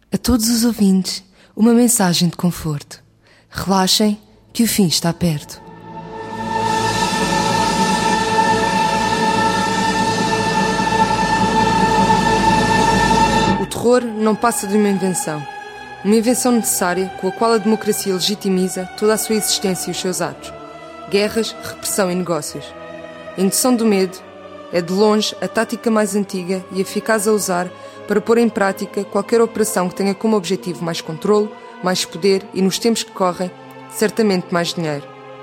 A todos os ouvintes, uma mensagem de conforto. Relaxem, que o fim está perto. O terror não passa de uma invenção necessária com a qual a democracia legitimiza toda a sua existência e os seus atos. Guerras, repressão e negócios. A indução do medo é, de longe, a tática mais antiga e eficaz a usar para pôr em prática qualquer operação que tenha como objetivo mais controle, mais poder e, nos tempos que correm, certamente mais dinheiro.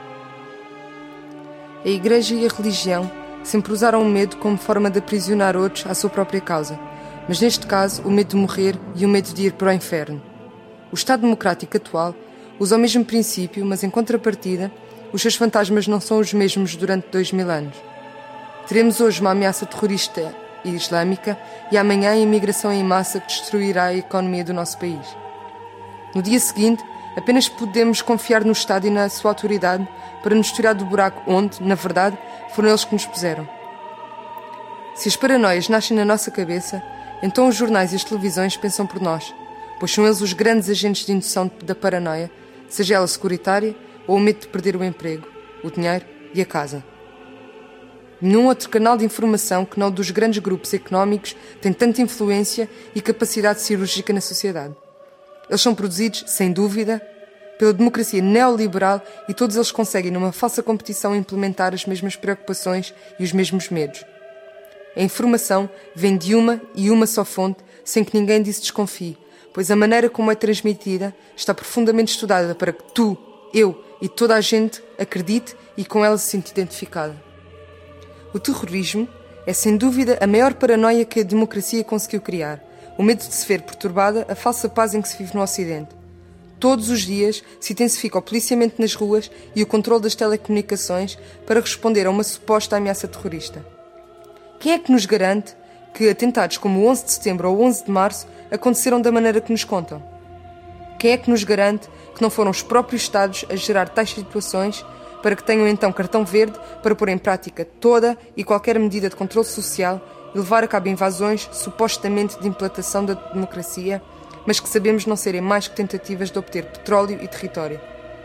A Igreja e a religião sempre usaram o medo como forma de aprisionar outros à sua própria causa, mas neste caso o medo de morrer e o medo de ir para o inferno. O Estado democrático atual usa o mesmo princípio, mas em contrapartida, os seus fantasmas não são os mesmos durante 2000 anos. Teremos hoje uma ameaça terrorista e islâmica e amanhã a imigração em massa que destruirá a economia do nosso país. No dia seguinte, apenas podemos confiar no Estado e na sua autoridade para nos tirar do buraco onde, na verdade, foram eles que nos puseram. Se as paranoias nascem na nossa cabeça, então os jornais e as televisões pensam por nós, pois são eles os grandes agentes de indução da paranoia, seja ela securitária ou o medo de perder o emprego, o dinheiro e a casa. Nenhum outro canal de informação que não o dos grandes grupos económicos tem tanta influência e capacidade cirúrgica na sociedade. Eles são produzidos, sem dúvida, pela democracia neoliberal e todos eles conseguem, numa falsa competição, implementar as mesmas preocupações e os mesmos medos. A informação vem de uma e uma só fonte, sem que ninguém disso desconfie, pois a maneira como é transmitida está profundamente estudada para que tu, eu e toda a gente acredite e com ela se sinta identificada. O terrorismo é, sem dúvida, a maior paranoia que a democracia conseguiu criar. O medo de se ver perturbada a falsa paz em que se vive no Ocidente. Todos os dias se intensifica o policiamento nas ruas e o controle das telecomunicações para responder a uma suposta ameaça terrorista. Quem é que nos garante que atentados como o 11 de setembro ou o 11 de março aconteceram da maneira que nos contam? Quem é que nos garante que não foram os próprios Estados a gerar tais situações para que tenham então cartão verde para pôr em prática toda e qualquer medida de controle social e levar a cabo invasões supostamente de implantação da democracia, mas que sabemos não serem mais que tentativas de obter petróleo e território?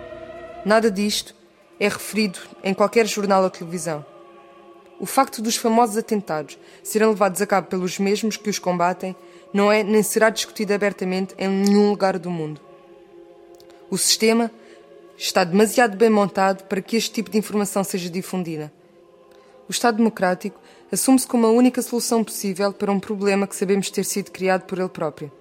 Nada disto é referido em qualquer jornal ou televisão. O facto dos famosos atentados serem levados a cabo pelos mesmos que os combatem não é nem será discutido abertamente em nenhum lugar do mundo. O sistema está demasiado bem montado para que este tipo de informação seja difundida. O Estado democrático assume-se como a única solução possível para um problema que sabemos ter sido criado por ele próprio.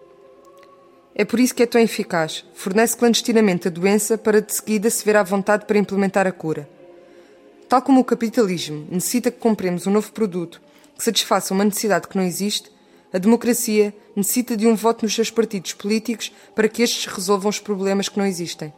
É por isso que é tão eficaz. Fornece clandestinamente a doença para de seguida se ver à vontade para implementar a cura. Tal como o capitalismo necessita que compremos um novo produto que satisfaça uma necessidade que não existe, a democracia necessita de um voto nos seus partidos políticos para que estes resolvam os problemas que não existem.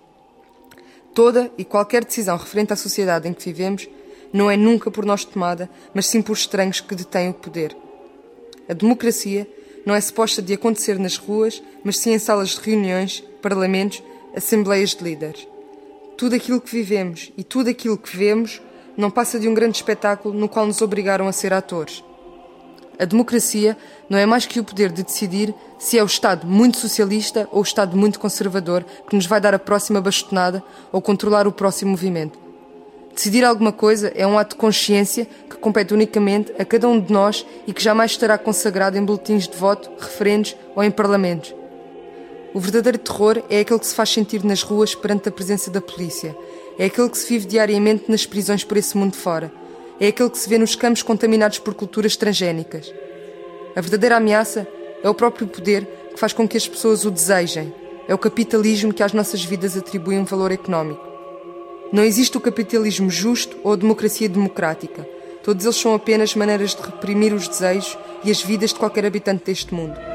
Toda e qualquer decisão referente à sociedade em que vivemos não é nunca por nós tomada, mas sim por estranhos que detêm o poder. A democracia não é suposta de acontecer nas ruas, mas sim em salas de reuniões, parlamentos, assembleias de líderes. Tudo aquilo que vivemos e tudo aquilo que vemos não passa de um grande espetáculo no qual nos obrigaram a ser atores. A democracia não é mais que o poder de decidir se é o Estado muito socialista ou o Estado muito conservador que nos vai dar a próxima bastonada ou controlar o próximo movimento. Decidir alguma coisa é um ato de consciência que compete unicamente a cada um de nós e que jamais estará consagrado em boletins de voto, referendos ou em parlamentos. O verdadeiro terror é aquele que se faz sentir nas ruas perante a presença da polícia. É aquele que se vive diariamente nas prisões por esse mundo fora. É aquele que se vê nos campos contaminados por culturas transgénicas. A verdadeira ameaça é o próprio poder que faz com que as pessoas o desejem. É o capitalismo que às nossas vidas atribui um valor económico. Não existe o capitalismo justo ou a democracia democrática. Todos eles são apenas maneiras de reprimir os desejos e as vidas de qualquer habitante deste mundo.